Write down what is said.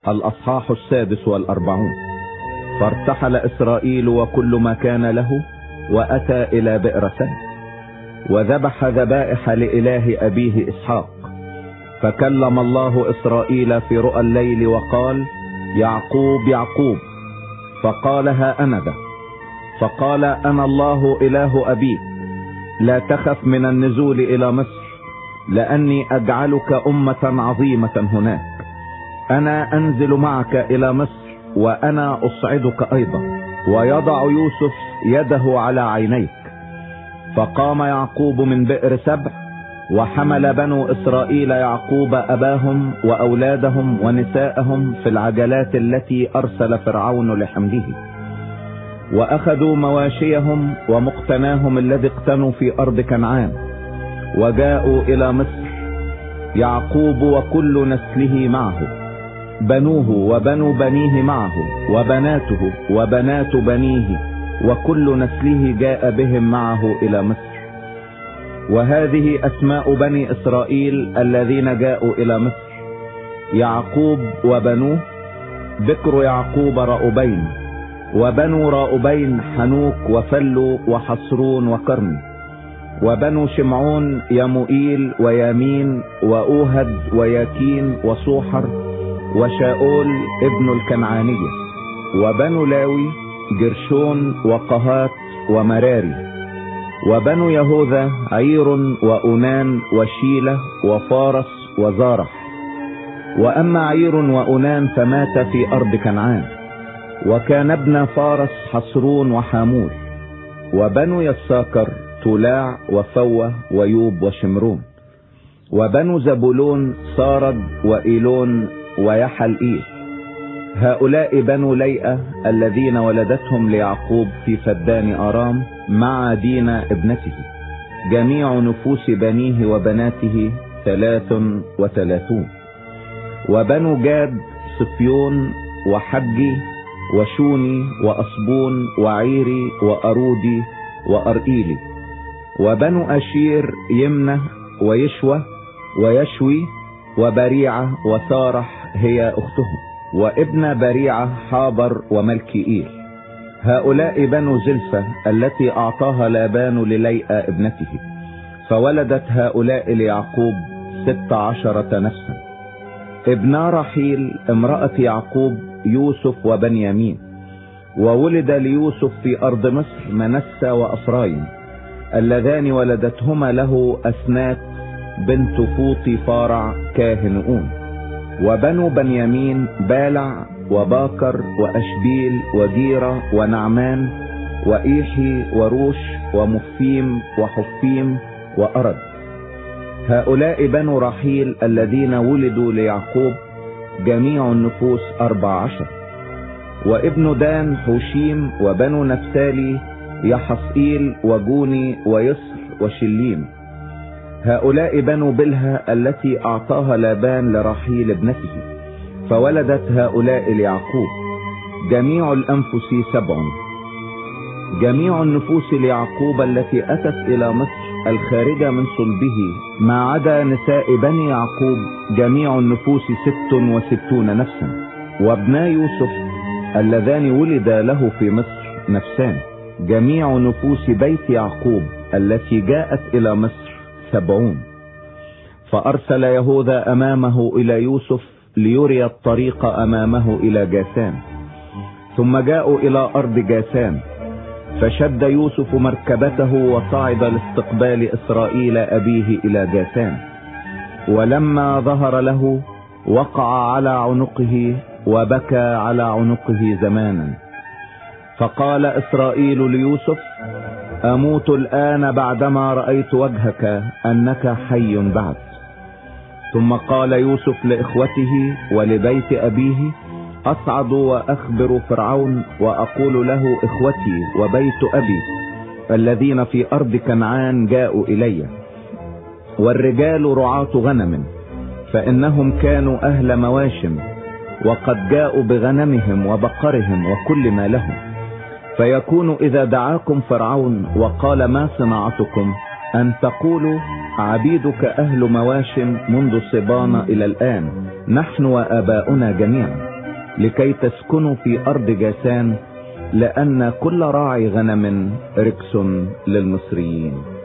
الأصحاح 46. فارتحل إسرائيل وكل ما كان له وأتى إلى بئر سبع، وذبح ذبائح لإله أبيه إسحاق. فكلم الله إسرائيل في رؤى الليل وقال: يعقوب يعقوب. فقال: ها أنا ذا. فقال: أنا الله إله أبيك، لا تخف من النزول إلى مصر، لأني أجعلك أمة عظيمة هناك. أنا أنزل معك إلى مصر، وأنا أصعدك أيضا، ويضع يوسف يده على عينيك. فقام يعقوب من بئر سبع، وحمل بنو إسرائيل يعقوب أباهم وأولادهم ونساءهم في العجلات التي أرسل فرعون لحمله، وأخذوا مواشيهم ومقتناهم الذي اقتنوا في أرض كنعان، وجاءوا إلى مصر، يعقوب وكل نسله معه، بنوه وبنو بنيه معه، وبناته وبنات بنيه، وكل نسله جاء بهم معه إلى مصر. وهذه أسماء بني إسرائيل الذين جاءوا إلى مصر: يعقوب وبنوه: بكر يعقوب رأوبين، وبنو رأوبين حنوك وفلو وحصرون وكرمي. وبنو شمعون: يموئيل ويامين وأوهد وياكين وصوحر وشاؤول ابن الكنعانية. وبنو لاوي: جرشون وقهات ومراري. وبنو يهوذا: عير وأونان وشيلة وفارس وزارح. وأما عير وأونان فمات في أرض كنعان، وكان ابن فارس حصرون وحامول. وبنو يساكر: تولاع وفوة ويوب وشمرون. وبنو زبولون: سارد وإيلون ويحلئيل. هؤلاء بنو ليئة الذين ولدتهم ليعقوب في فدان أرام مع دينا ابنته. جميع نفوس بنيه وبناته 33. وبنو جاد: صفيون وحجي وشوني وأصبون وعيري وأرودي وأرئيلي. وبنو أشير: يمنة ويشوى ويشوي وبريعة وسارح هي أختهم. وابن بريعة: حابر وملكيئيل. هؤلاء بنو زلفة التي أعطاها لابان لليئة ابنته، فولدت هؤلاء ليعقوب 16 نفسا. ابنا رحيل امرأة يعقوب: يوسف وبنيامين. وولد ليوسف في أرض مصر منسى وأفرايم، اللذان ولدتهما له أسنات بنت فوطي فارع كاهنؤون. وبنو بنيامين: بالع وباكر وأشبيل وجيرة ونعمان وإيحي وروش ومفيم وحفيم وأرد. هؤلاء بنو رحيل الذين ولدوا ليعقوب، جميع النفوس 14. وابن دان: حوشيم. وبنو نفتالي: يحصئيل وجوني ويصر وشليم. هؤلاء بنو بلها التي أعطاها لابان لرحيل ابنته، فولدت هؤلاء ليعقوب. جميع الأنفس 7. جميع النفوس ليعقوب التي أتت إلى مصر الخارجة من صلبه ما عدا نساء بني يعقوب، جميع النفوس 66 نفسا. وابنا يوسف اللذان ولد له في مصر نفسان. جميع نفوس بيت يعقوب التي جاءت إلى مصر 70. فأرسل يهوذا أمامه إلى يوسف ليري الطريق أمامه إلى جاسان. ثم جاءوا إلى أرض جاسان، فشد يوسف مركبته وصعد لاستقبال إسرائيل أبيه إلى جاسان. ولما ظهر له وقع على عنقه وبكى على عنقه زمانا. فقال إسرائيل ليوسف: أموت الآن بعدما رأيت وجهك أنك حي بعد. ثم قال يوسف لإخوته ولبيت أبيه: أصعد وأخبر فرعون وأقول له: إخوتي وبيت أبي الذين في أرض كنعان جاءوا إلي، والرجال رعاة غنم، فإنهم كانوا أهل مواشم، وقد جاءوا بغنمهم وبقرهم وكل ما لهم. فيكون إذا دعاكم فرعون وقال: ما صناعتكم؟ أن تقولوا: عبيدك أهل مواشم منذ صبانا إلى الآن، نحن وآباؤنا جميعا. لكي تسكنوا في أرض جاسان، لأن كل راعي غنم ركس للمصريين.